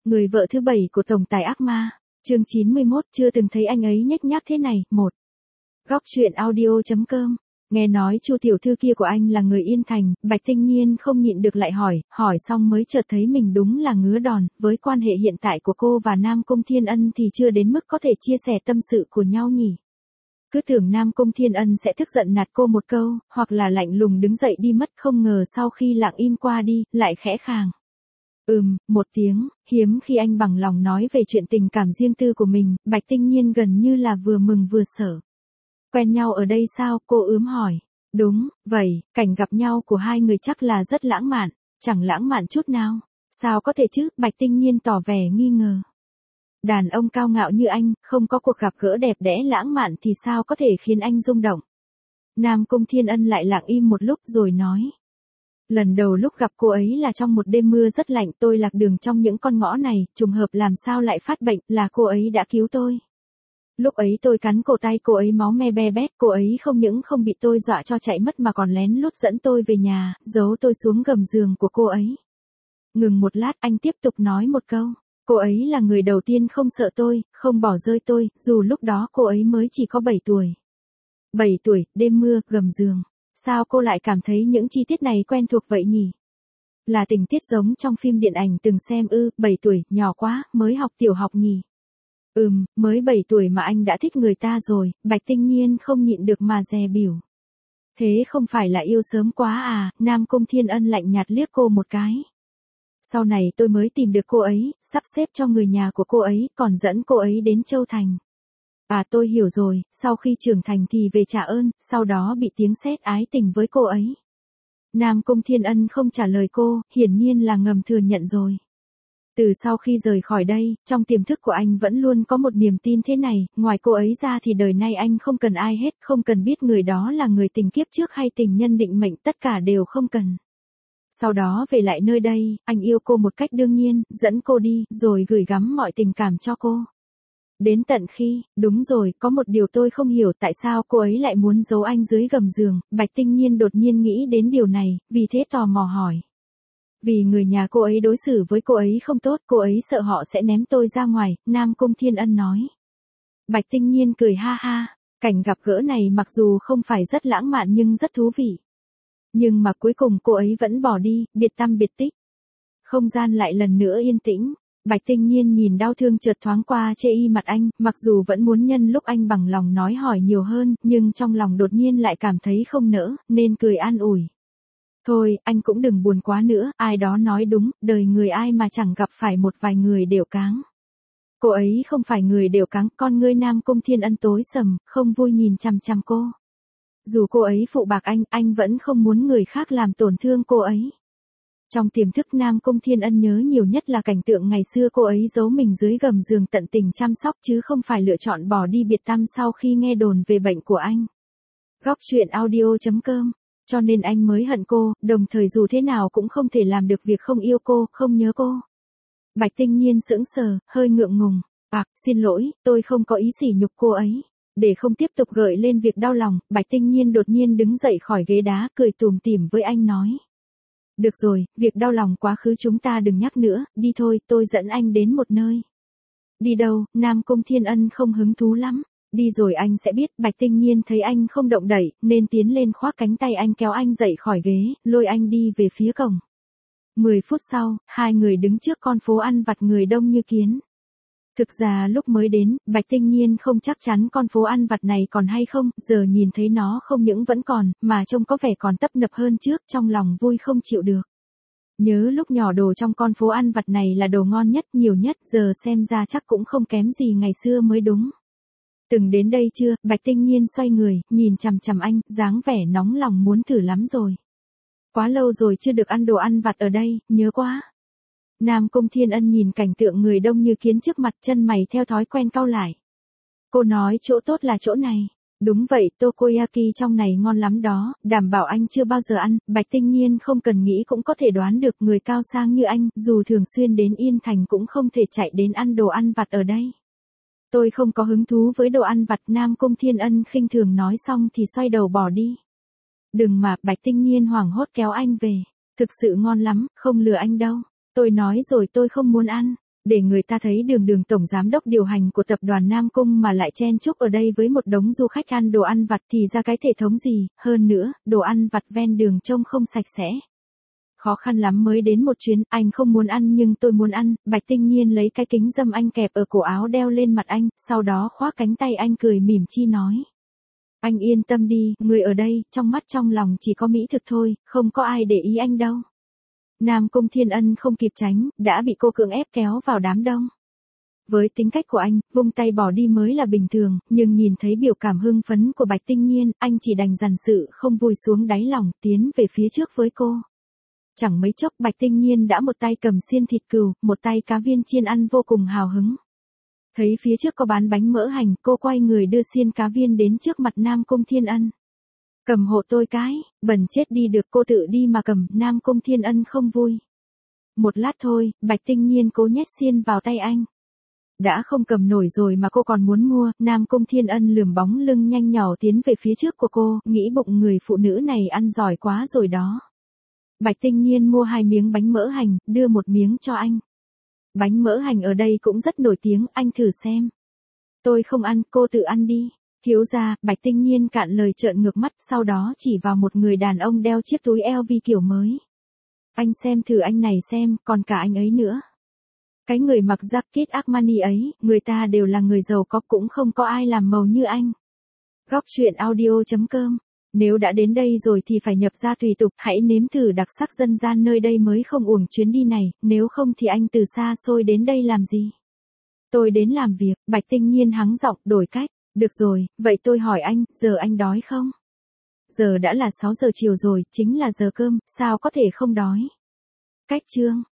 Người vợ thứ 7 của tổng tài ác ma, chương 91, chưa từng thấy anh ấy nhếch nhác thế này, 1. Góc truyện audio.com. Nghe nói Chu tiểu thư kia của anh là người Yên Thành, Bạch Tinh Nhiên không nhịn được lại hỏi xong mới chợt thấy mình đúng là ngứa đòn, với quan hệ hiện tại của cô và Nam Cung Thiên Ân thì chưa đến mức có thể chia sẻ tâm sự của nhau nhỉ. Cứ tưởng Nam Cung Thiên Ân sẽ tức giận nạt cô một câu, hoặc là lạnh lùng đứng dậy đi mất, không ngờ sau khi lặng im qua đi, lại khẽ khàng. Một tiếng, hiếm khi anh bằng lòng nói về chuyện tình cảm riêng tư của mình, Bạch Tinh Nhiên gần như là vừa mừng vừa sợ. Quen nhau ở đây sao, cô ướm hỏi. Đúng, vậy, cảnh gặp nhau của hai người chắc là rất lãng mạn, chẳng lãng mạn chút nào. Sao có thể chứ, Bạch Tinh Nhiên tỏ vẻ nghi ngờ. Đàn ông cao ngạo như anh, không có cuộc gặp gỡ đẹp đẽ lãng mạn thì sao có thể khiến anh rung động. Nam Cung Thiên Ân lại lặng im một lúc rồi nói. Lần đầu lúc gặp cô ấy là trong một đêm mưa rất lạnh, tôi lạc đường trong những con ngõ này, trùng hợp làm sao lại phát bệnh, là cô ấy đã cứu tôi. Lúc ấy tôi cắn cổ tay cô ấy máu me be bét, cô ấy không những không bị tôi dọa cho chạy mất mà còn lén lút dẫn tôi về nhà, giấu tôi xuống gầm giường của cô ấy. Ngừng một lát anh tiếp tục nói một câu, cô ấy là người đầu tiên không sợ tôi, không bỏ rơi tôi, dù lúc đó cô ấy mới chỉ có 7 tuổi. 7 tuổi, đêm mưa, gầm giường. Sao cô lại cảm thấy những chi tiết này quen thuộc vậy nhỉ? Là tình tiết giống trong phim điện ảnh từng xem ư, 7 tuổi, nhỏ quá, mới học tiểu học nhỉ? Mới 7 tuổi mà anh đã thích người ta rồi, Bạch Tinh Nhiên không nhịn được mà dè bỉu. Thế không phải là yêu sớm quá à, Nam Cung Thiên Ân lạnh nhạt liếc cô một cái. Sau này tôi mới tìm được cô ấy, sắp xếp cho người nhà của cô ấy, còn dẫn cô ấy đến Châu Thành. À tôi hiểu rồi, sau khi trưởng thành thì về trả ơn, sau đó bị tiếng sét ái tình với cô ấy. Nam Cung Thiên Ân không trả lời cô, hiển nhiên là ngầm thừa nhận rồi. Từ sau khi rời khỏi đây, trong tiềm thức của anh vẫn luôn có một niềm tin thế này, ngoài cô ấy ra thì đời nay anh không cần ai hết, không cần biết người đó là người tình kiếp trước hay tình nhân định mệnh, tất cả đều không cần. Sau đó về lại nơi đây, anh yêu cô một cách đương nhiên, dẫn cô đi, rồi gửi gắm mọi tình cảm cho cô. Đến tận khi, đúng rồi, có một điều tôi không hiểu tại sao cô ấy lại muốn giấu anh dưới gầm giường, Bạch Tinh Nhiên đột nhiên nghĩ đến điều này, vì thế tò mò hỏi. Vì người nhà cô ấy đối xử với cô ấy không tốt, cô ấy sợ họ sẽ ném tôi ra ngoài, Nam Cung Thiên Ân nói. Bạch Tinh Nhiên cười ha ha, cảnh gặp gỡ này mặc dù không phải rất lãng mạn nhưng rất thú vị. Nhưng mà cuối cùng cô ấy vẫn bỏ đi, biệt tăm biệt tích. Không gian lại lần nữa yên tĩnh. Bạch Tinh Nhiên nhìn đau thương chợt thoáng qua chê y mặt anh, mặc dù vẫn muốn nhân lúc anh bằng lòng nói hỏi nhiều hơn, nhưng trong lòng đột nhiên lại cảm thấy không nỡ, nên cười an ủi. Thôi, anh cũng đừng buồn quá nữa, ai đó nói đúng, đời người ai mà chẳng gặp phải một vài người đều cáng. Cô ấy không phải người đều cáng, con ngươi Nam Cung Thiên Ân tối sầm, không vui nhìn chằm chằm cô. Dù cô ấy phụ bạc anh vẫn không muốn người khác làm tổn thương cô ấy. Trong tiềm thức Nam Cung Thiên Ân nhớ nhiều nhất là cảnh tượng ngày xưa cô ấy giấu mình dưới gầm giường tận tình chăm sóc chứ không phải lựa chọn bỏ đi biệt tăm sau khi nghe đồn về bệnh của anh. Góc truyện audio.com. Cho nên anh mới hận cô, đồng thời dù thế nào cũng không thể làm được việc không yêu cô, không nhớ cô. Bạch Tinh Nhiên sững sờ, hơi ngượng ngùng. Xin lỗi, tôi không có ý sỉ nhục cô ấy. Để không tiếp tục gợi lên việc đau lòng, Bạch Tinh Nhiên đột nhiên đứng dậy khỏi ghế đá, cười tủm tỉm với anh nói. Được rồi, việc đau lòng quá khứ chúng ta đừng nhắc nữa, đi thôi, tôi dẫn anh đến một nơi. Đi đâu, Nam Cung Thiên Ân không hứng thú lắm. Đi rồi anh sẽ biết, Bạch Tinh Nhiên thấy anh không động đậy, nên tiến lên khoác cánh tay anh kéo anh dậy khỏi ghế, lôi anh đi về phía cổng. 10 phút sau, hai người đứng trước con phố ăn vặt người đông như kiến. Thực ra lúc mới đến, Bạch Tinh Nhiên không chắc chắn con phố ăn vặt này còn hay không, giờ nhìn thấy nó không những vẫn còn, mà trông có vẻ còn tấp nập hơn trước, trong lòng vui không chịu được. Nhớ lúc nhỏ đồ trong con phố ăn vặt này là đồ ngon nhất, nhiều nhất, giờ xem ra chắc cũng không kém gì ngày xưa mới đúng. Từng đến đây chưa, Bạch Tinh Nhiên xoay người, nhìn chằm chằm anh, dáng vẻ nóng lòng muốn thử lắm rồi. Quá lâu rồi chưa được ăn đồ ăn vặt ở đây, nhớ quá. Nam Cung Thiên Ân nhìn cảnh tượng người đông như kiến trước mặt, chân mày theo thói quen cau lại. Cô nói chỗ tốt là chỗ này. Đúng vậy, takoyaki trong này ngon lắm đó, đảm bảo anh chưa bao giờ ăn. Bạch Tinh Nhiên không cần nghĩ cũng có thể đoán được người cao sang như anh, dù thường xuyên đến Yên Thành cũng không thể chạy đến ăn đồ ăn vặt ở đây. Tôi không có hứng thú với đồ ăn vặt, Nam Cung Thiên Ân khinh thường nói xong thì xoay đầu bỏ đi. Đừng mà, Bạch Tinh Nhiên hoảng hốt kéo anh về. Thực sự ngon lắm, không lừa anh đâu. Tôi nói rồi tôi không muốn ăn. để người ta thấy đường đường tổng giám đốc điều hành của tập đoàn Nam Cung mà lại chen chúc ở đây với một đống du khách ăn đồ ăn vặt thì ra cái thể thống gì, hơn nữa, đồ ăn vặt ven đường trông không sạch sẽ. Khó khăn lắm mới đến một chuyến, anh không muốn ăn nhưng tôi muốn ăn, Bạch Tinh Nhiên lấy cái kính râm anh kẹp ở cổ áo đeo lên mặt anh, sau đó khoác cánh tay anh cười mỉm chi nói. Anh yên tâm đi, người ở đây, trong mắt trong lòng chỉ có mỹ thực thôi, không có ai để ý anh đâu. Nam Cung Thiên Ân không kịp tránh, đã bị cô cưỡng ép kéo vào đám đông. Với tính cách của anh, vung tay bỏ đi mới là bình thường, nhưng nhìn thấy biểu cảm hưng phấn của Bạch Tinh Nhiên, anh chỉ đành dằn sự không vui xuống đáy lòng, tiến về phía trước với cô. Chẳng mấy chốc Bạch Tinh Nhiên đã một tay cầm xiên thịt cừu, một tay cá viên chiên ăn vô cùng hào hứng. Thấy phía trước có bán bánh mỡ hành, cô quay người đưa xiên cá viên đến trước mặt Nam Cung Thiên Ân. Cầm hộ tôi cái, bẩn chết đi được, cô tự đi mà cầm, Nam Cung Thiên Ân không vui. Một lát thôi, Bạch Tinh Nhiên cố nhét xiên vào tay anh. Đã không cầm nổi rồi mà cô còn muốn mua, Nam Cung Thiên Ân lườm bóng lưng nhanh nhỏ tiến về phía trước của cô, nghĩ bụng người phụ nữ này ăn giỏi quá rồi đó. Bạch Tinh Nhiên mua 2 miếng bánh mỡ hành, đưa một miếng cho anh. Bánh mỡ hành ở đây cũng rất nổi tiếng, anh thử xem. Tôi không ăn, cô tự ăn đi. Thiếu gia, Bạch Tinh Nhiên cạn lời trợn ngược mắt, sau đó chỉ vào một người đàn ông đeo chiếc túi LV kiểu mới. Anh xem thử anh này xem, còn cả anh ấy nữa. Cái người mặc jacket Armani ấy, người ta đều là người giàu có, cũng không có ai làm màu như anh. Góc truyện audio.com. Nếu đã đến đây rồi thì phải nhập gia tùy tục, hãy nếm thử đặc sắc dân gian nơi đây mới không uổng chuyến đi này, nếu không thì anh từ xa xôi đến đây làm gì? Tôi đến làm việc, Bạch Tinh Nhiên hắng giọng đổi cách. Được rồi, vậy tôi hỏi anh, giờ anh đói không? Giờ đã là 6 giờ chiều rồi, chính là giờ cơm, sao có thể không đói? Cách chương.